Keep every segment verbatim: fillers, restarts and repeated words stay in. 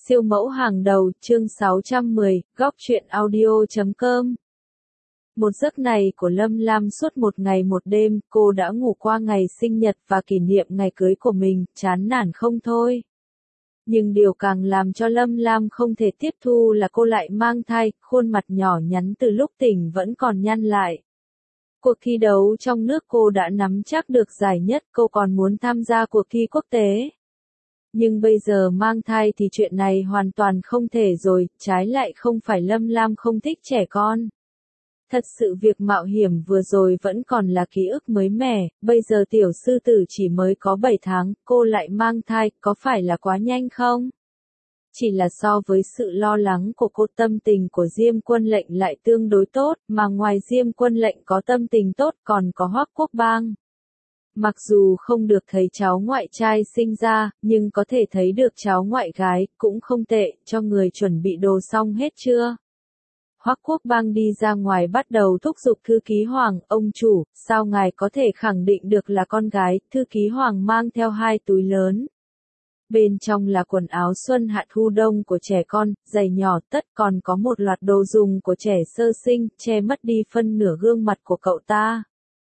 Siêu mẫu hàng đầu, chương sáu trăm mười, góc truyện audio chấm com. Một giấc này của Lâm Lam suốt một ngày một đêm, cô đã ngủ qua ngày sinh nhật và kỷ niệm ngày cưới của mình, chán nản không thôi. Nhưng điều càng làm cho Lâm Lam không thể tiếp thu là cô lại mang thai, khuôn mặt nhỏ nhắn từ lúc tỉnh vẫn còn nhăn lại. Cuộc thi đấu trong nước cô đã nắm chắc được giải nhất, cô còn muốn tham gia cuộc thi quốc tế. Nhưng bây giờ mang thai thì chuyện này hoàn toàn không thể rồi, trái lại không phải Lâm Lam không thích trẻ con. Thật sự việc mạo hiểm vừa rồi vẫn còn là ký ức mới mẻ, bây giờ tiểu sư tử chỉ mới có bảy tháng, cô lại mang thai, có phải là quá nhanh không? Chỉ là so với sự lo lắng của cô, tâm tình của Diêm Quân Lệnh lại tương đối tốt, mà ngoài Diêm Quân Lệnh có tâm tình tốt còn có Hoắc Quốc Bang. Mặc dù không được thấy cháu ngoại trai sinh ra, nhưng có thể thấy được cháu ngoại gái, cũng không tệ, cho người chuẩn bị đồ xong hết chưa? Hoắc Quốc Bang đi ra ngoài bắt đầu thúc giục thư ký Hoàng, ông chủ, sao ngài có thể khẳng định được là con gái? Thư ký Hoàng mang theo hai túi lớn. Bên trong là quần áo xuân hạ thu đông của trẻ con, giày nhỏ tất, còn có một loạt đồ dùng của trẻ sơ sinh, che mất đi phân nửa gương mặt của cậu ta.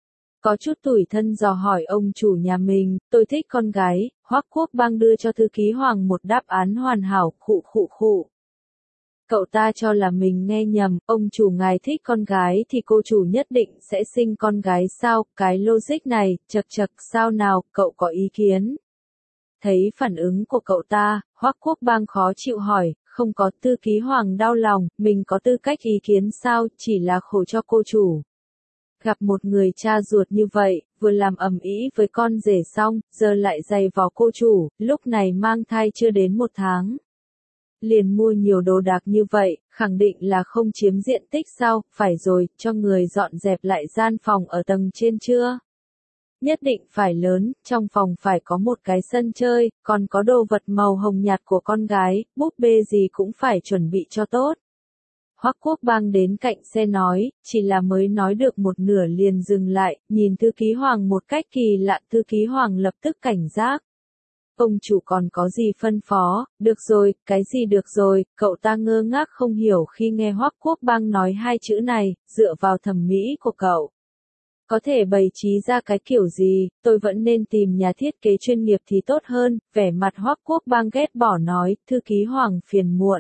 Có chút tủi thân dò hỏi ông chủ nhà mình, tôi thích con gái. Hoắc Quốc Bang đưa cho thư ký Hoàng một đáp án hoàn hảo, khụ khụ khụ. Cậu ta cho là mình nghe nhầm, ông chủ ngài thích con gái thì cô chủ nhất định sẽ sinh con gái sao, cái logic này, chật chật, sao nào, cậu có ý kiến? Thấy phản ứng của cậu ta, Hoắc Quốc Bang khó chịu hỏi, không có. Thư ký Hoàng đau lòng, mình có tư cách ý kiến sao, chỉ là khổ cho cô chủ. Gặp một người cha ruột như vậy, vừa làm ầm ĩ với con rể xong, giờ lại giày vò cô chủ, lúc này mang thai chưa đến một tháng. Liền mua nhiều đồ đạc như vậy, khẳng định là không chiếm diện tích sao, phải rồi, cho người dọn dẹp lại gian phòng ở tầng trên chưa? Nhất định phải lớn, trong phòng phải có một cái sân chơi, còn có đồ vật màu hồng nhạt của con gái, búp bê gì cũng phải chuẩn bị cho tốt. Hoắc Quốc Bang đến cạnh xe nói, chỉ là mới nói được một nửa liền dừng lại, nhìn thư ký Hoàng một cách kỳ lạ. Thư ký Hoàng lập tức cảnh giác. Ông chủ còn có gì phân phó? Được rồi, cái gì được rồi? Cậu ta ngơ ngác không hiểu khi nghe Hoắc Quốc Bang nói hai chữ này, dựa vào thẩm mỹ của cậu. Có thể bày trí ra cái kiểu gì, tôi vẫn nên tìm nhà thiết kế chuyên nghiệp thì tốt hơn. Vẻ mặt Hoắc Quốc Bang ghét bỏ nói, thư ký Hoàng phiền muộn.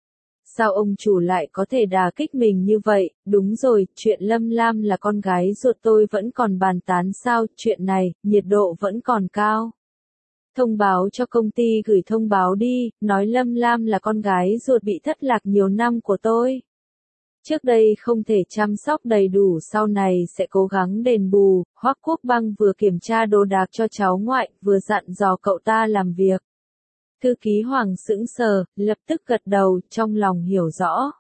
Sao ông chủ lại có thể đả kích mình như vậy? Đúng rồi, chuyện Lâm Lam là con gái ruột tôi vẫn còn bàn tán sao? Chuyện này, nhiệt độ vẫn còn cao. Thông báo cho công ty gửi thông báo đi, nói Lâm Lam là con gái ruột bị thất lạc nhiều năm của tôi. Trước đây không thể chăm sóc đầy đủ, sau này sẽ cố gắng đền bù. Hoắc Quốc Bang vừa kiểm tra đồ đạc cho cháu ngoại, vừa dặn dò cậu ta làm việc. Thư ký Hoàng sững sờ, lập tức gật đầu, trong lòng hiểu rõ.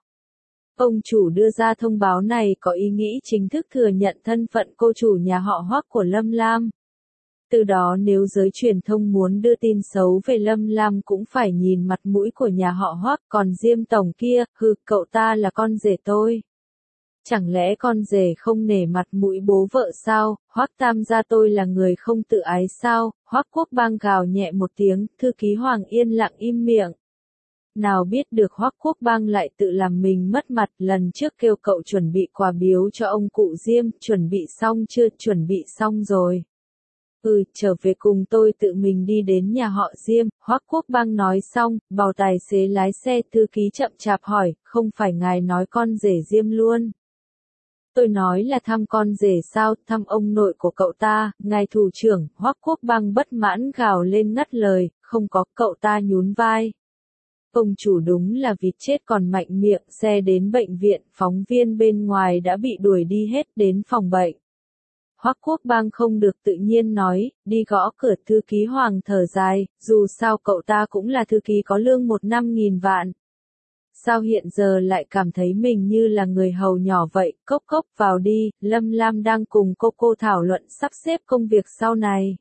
Ông chủ đưa ra thông báo này có ý nghĩ chính thức thừa nhận thân phận cô chủ nhà họ Hoắc của Lâm Lam. Từ đó nếu giới truyền thông muốn đưa tin xấu về Lâm Lam cũng phải nhìn mặt mũi của nhà họ Hoắc, còn Diêm tổng kia, hừ, cậu ta là con rể tôi. Chẳng lẽ con rể không nể mặt mũi bố vợ sao? Hoắc tam gia tôi là người không tự ái sao? Hoắc Quốc Bang gào nhẹ một tiếng, thư ký Hoàng yên lặng im miệng. Nào biết được Hoắc Quốc Bang lại tự làm mình mất mặt, lần trước kêu cậu chuẩn bị quà biếu cho ông cụ Diêm, chuẩn bị xong chưa? Chuẩn bị xong rồi. Ừ, trở về cùng tôi tự mình đi đến nhà họ Diêm. Hoắc Quốc Bang nói xong, bảo tài xế lái xe. Thư ký chậm chạp hỏi, không phải ngài nói con rể Diêm luôn? Tôi nói là thăm con rể sao, thăm ông nội của cậu ta, ngài thủ trưởng. Hoắc Quốc Bang bất mãn gào lên ngắt lời, không có. Cậu ta nhún vai. Ông chủ đúng là vịt chết còn mạnh miệng. Xe đến bệnh viện, phóng viên bên ngoài đã bị đuổi đi hết, đến phòng bệnh. Hoắc Quốc Bang không được tự nhiên nói, đi gõ cửa. Thư ký Hoàng thở dài, dù sao cậu ta cũng là thư ký có lương một năm nghìn vạn. Sao hiện giờ lại cảm thấy mình như là người hầu nhỏ vậy? Cốc cốc, vào đi. Lâm Lam đang cùng cô cô thảo luận sắp xếp công việc sau này.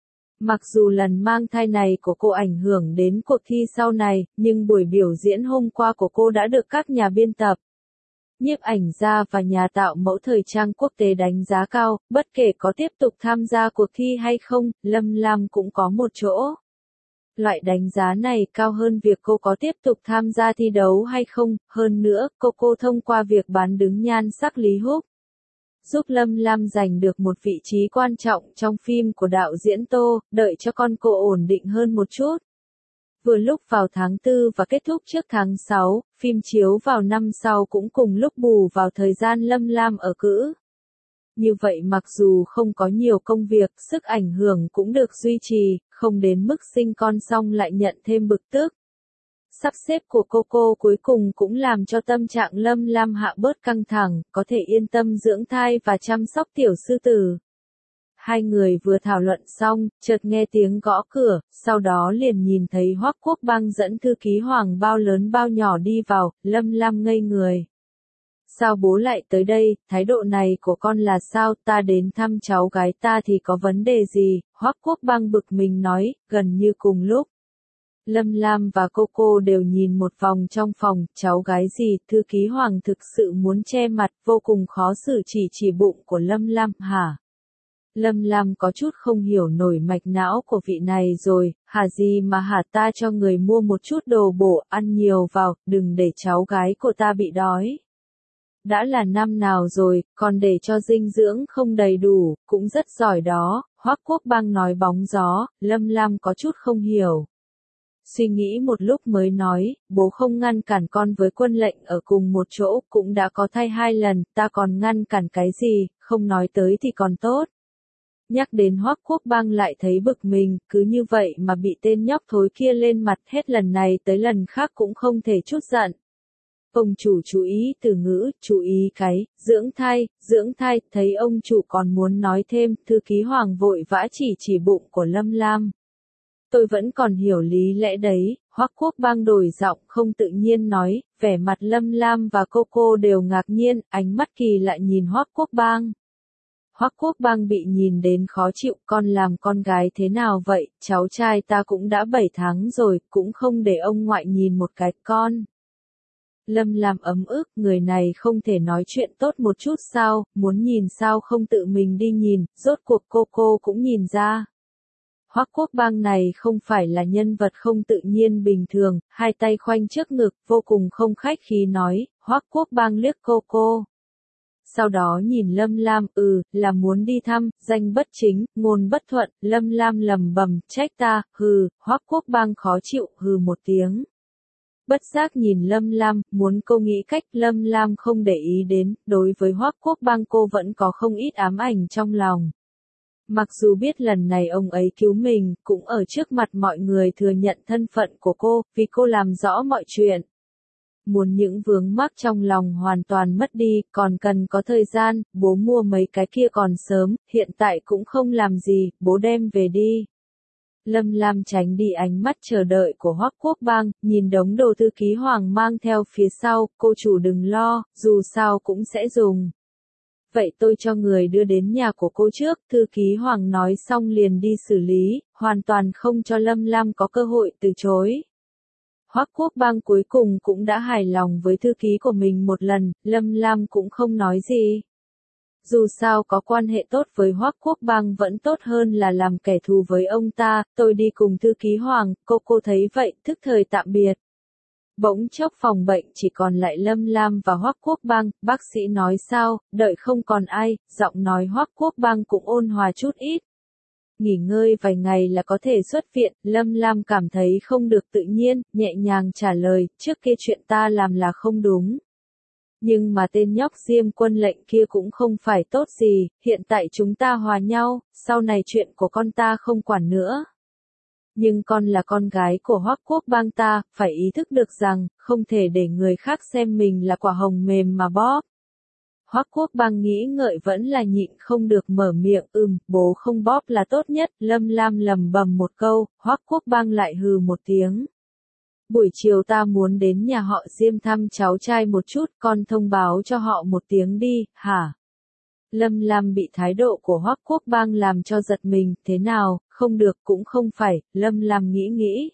Mặc dù lần mang thai này của cô ảnh hưởng đến cuộc thi sau này, nhưng buổi biểu diễn hôm qua của cô đã được các nhà biên tập, nhiếp ảnh gia và nhà tạo mẫu thời trang quốc tế đánh giá cao. Bất kể có tiếp tục tham gia cuộc thi hay không, Lâm Lam cũng có một chỗ. Loại đánh giá này cao hơn việc cô có tiếp tục tham gia thi đấu hay không, hơn nữa, cô cô thông qua việc bán đứng nhan sắc Lý Húc, giúp Lâm Lam giành được một vị trí quan trọng trong phim của đạo diễn Tô, đợi cho con cô ổn định hơn một chút. Vừa lúc vào tháng tư và kết thúc trước tháng sáu, phim chiếu vào năm sau cũng cùng lúc bù vào thời gian Lâm Lam ở cữ. Như vậy mặc dù không có nhiều công việc, sức ảnh hưởng cũng được duy trì, không đến mức sinh con xong lại nhận thêm bực tức. Sắp xếp của cô cô cuối cùng cũng làm cho tâm trạng Lâm Lam hạ bớt căng thẳng, có thể yên tâm dưỡng thai và chăm sóc tiểu sư tử. Hai người vừa thảo luận xong, chợt nghe tiếng gõ cửa, sau đó liền nhìn thấy Hoắc Quốc Bang dẫn thư ký Hoàng bao lớn bao nhỏ đi vào, Lâm Lam ngây người. Sao bố lại tới đây, thái độ này của con là sao, ta đến thăm cháu gái ta thì có vấn đề gì, Hoắc Quốc Bang bực mình nói, gần như cùng lúc. Lâm Lam và cô cô đều nhìn một vòng trong phòng, cháu gái gì, thư ký Hoàng thực sự muốn che mặt, vô cùng khó xử chỉ chỉ bụng của Lâm Lam, hả? Lâm Lam có chút không hiểu nổi mạch não của vị này rồi, hả gì mà hả ta cho người mua một chút đồ bổ, ăn nhiều vào, đừng để cháu gái của ta bị đói. Đã là năm nào rồi, còn để cho dinh dưỡng không đầy đủ, cũng rất giỏi đó, Hoắc Quốc Bang nói bóng gió, Lâm Lam có chút không hiểu. Suy nghĩ một lúc mới nói, bố không ngăn cản con với Quân Lệnh ở cùng một chỗ, cũng đã có thai hai lần, ta còn ngăn cản cái gì, không nói tới thì còn tốt. Nhắc đến Hoắc Quốc Bang lại thấy bực mình, cứ như vậy mà bị tên nhóc thối kia lên mặt hết lần này tới lần khác cũng không thể chút giận. Ông chủ chú ý từ ngữ, chú ý cái, dưỡng thai, dưỡng thai, thấy ông chủ còn muốn nói thêm, thư ký Hoàng vội vã chỉ chỉ bụng của Lâm Lam. Tôi vẫn còn hiểu lý lẽ đấy, Hoắc Quốc Bang đổi giọng không tự nhiên nói, vẻ mặt Lâm Lam và cô cô đều ngạc nhiên, ánh mắt kỳ lạ nhìn Hoắc Quốc Bang. Hoắc Quốc Bang bị nhìn đến khó chịu, con làm con gái thế nào vậy, cháu trai ta cũng đã bảy tháng rồi, cũng không để ông ngoại nhìn một cái con. Lâm Lam ấm ức, người này không thể nói chuyện tốt một chút sao, muốn nhìn sao không tự mình đi nhìn, rốt cuộc cô cô cũng nhìn ra. Hoắc Quốc Bang này không phải là nhân vật không tự nhiên bình thường, hai tay khoanh trước ngực, vô cùng không khách khí nói, Hoắc Quốc Bang liếc cô cô. Sau đó nhìn Lâm Lam, ừ, là muốn đi thăm, danh bất chính, ngôn bất thuận, Lâm Lam lầm bầm, trách ta, hừ, Hoắc Quốc Bang khó chịu, hừ một tiếng. Bất giác nhìn Lâm Lam, muốn cô nghĩ cách Lâm Lam không để ý đến, đối với Hoắc Quốc Bang cô vẫn có không ít ám ảnh trong lòng. Mặc dù biết lần này ông ấy cứu mình, cũng ở trước mặt mọi người thừa nhận thân phận của cô, vì cô làm rõ mọi chuyện. Muốn những vướng mắc trong lòng hoàn toàn mất đi, còn cần có thời gian, bố mua mấy cái kia còn sớm, hiện tại cũng không làm gì, bố đem về đi. Lâm Lam tránh đi ánh mắt chờ đợi của Hoắc Quốc Bang, nhìn đống đồ thư ký Hoàng mang theo phía sau, cô chủ đừng lo, dù sao cũng sẽ dùng. Vậy tôi cho người đưa đến nhà của cô trước, thư ký Hoàng nói xong liền đi xử lý, hoàn toàn không cho Lâm Lam có cơ hội từ chối. Hoắc Quốc Bang cuối cùng cũng đã hài lòng với thư ký của mình một lần, Lâm Lam cũng không nói gì. Dù sao có quan hệ tốt với Hoắc Quốc Bang vẫn tốt hơn là làm kẻ thù với ông ta, tôi đi cùng thư ký Hoàng, cô cô thấy vậy, thức thời tạm biệt. Bỗng chốc phòng bệnh chỉ còn lại Lâm Lam và Hoắc Quốc Bang, bác sĩ nói sao, đợi không còn ai, giọng nói Hoắc Quốc Bang cũng ôn hòa chút ít. Nghỉ ngơi vài ngày là có thể xuất viện, Lâm Lam cảm thấy không được tự nhiên, nhẹ nhàng trả lời, trước kia chuyện ta làm là không đúng. Nhưng mà tên nhóc Diêm Quân Lệnh kia cũng không phải tốt gì, hiện tại chúng ta hòa nhau, sau này chuyện của con ta không quản nữa. Nhưng con là con gái của Hoắc Quốc Bang ta, phải ý thức được rằng, không thể để người khác xem mình là quả hồng mềm mà bóp. Hoắc Quốc Bang nghĩ ngợi vẫn là nhịn không được mở miệng, ừm, bố không bóp là tốt nhất, Lâm Lam lầm bầm một câu, Hoắc Quốc Bang lại hừ một tiếng. Buổi chiều ta muốn đến nhà họ Diêm thăm cháu trai một chút, con thông báo cho họ một tiếng đi, hả? Lâm Lam bị thái độ của Hoắc Quốc Bang làm cho giật mình, thế nào, không được cũng không phải, Lâm Lam nghĩ nghĩ.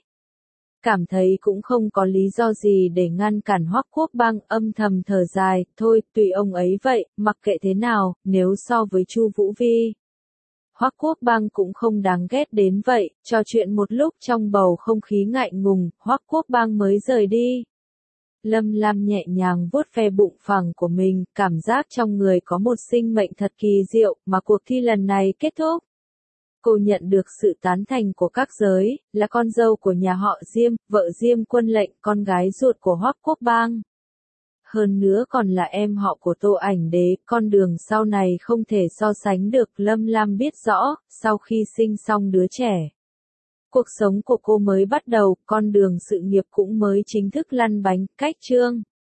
Cảm thấy cũng không có lý do gì để ngăn cản Hoắc Quốc Bang, âm thầm thở dài, thôi, tùy ông ấy vậy, mặc kệ thế nào, nếu so với Chu Vũ Vi. Hoắc Quốc Bang cũng không đáng ghét đến vậy, trò chuyện một lúc trong bầu không khí ngại ngùng, Hoắc Quốc Bang mới rời đi. Lâm Lam nhẹ nhàng vuốt ve bụng phẳng của mình, cảm giác trong người có một sinh mệnh thật kỳ diệu, mà cuộc thi lần này kết thúc. Cô nhận được sự tán thành của các giới, là con dâu của nhà họ Diêm, vợ Diêm Quân Lệnh, con gái ruột của Hoắc Quốc Bang. Hơn nữa còn là em họ của Tô Ảnh Đế, con đường sau này không thể so sánh được. Lâm Lam biết rõ, sau khi sinh xong đứa trẻ, cuộc sống của cô mới bắt đầu, con đường sự nghiệp cũng mới chính thức lăn bánh, cách chương.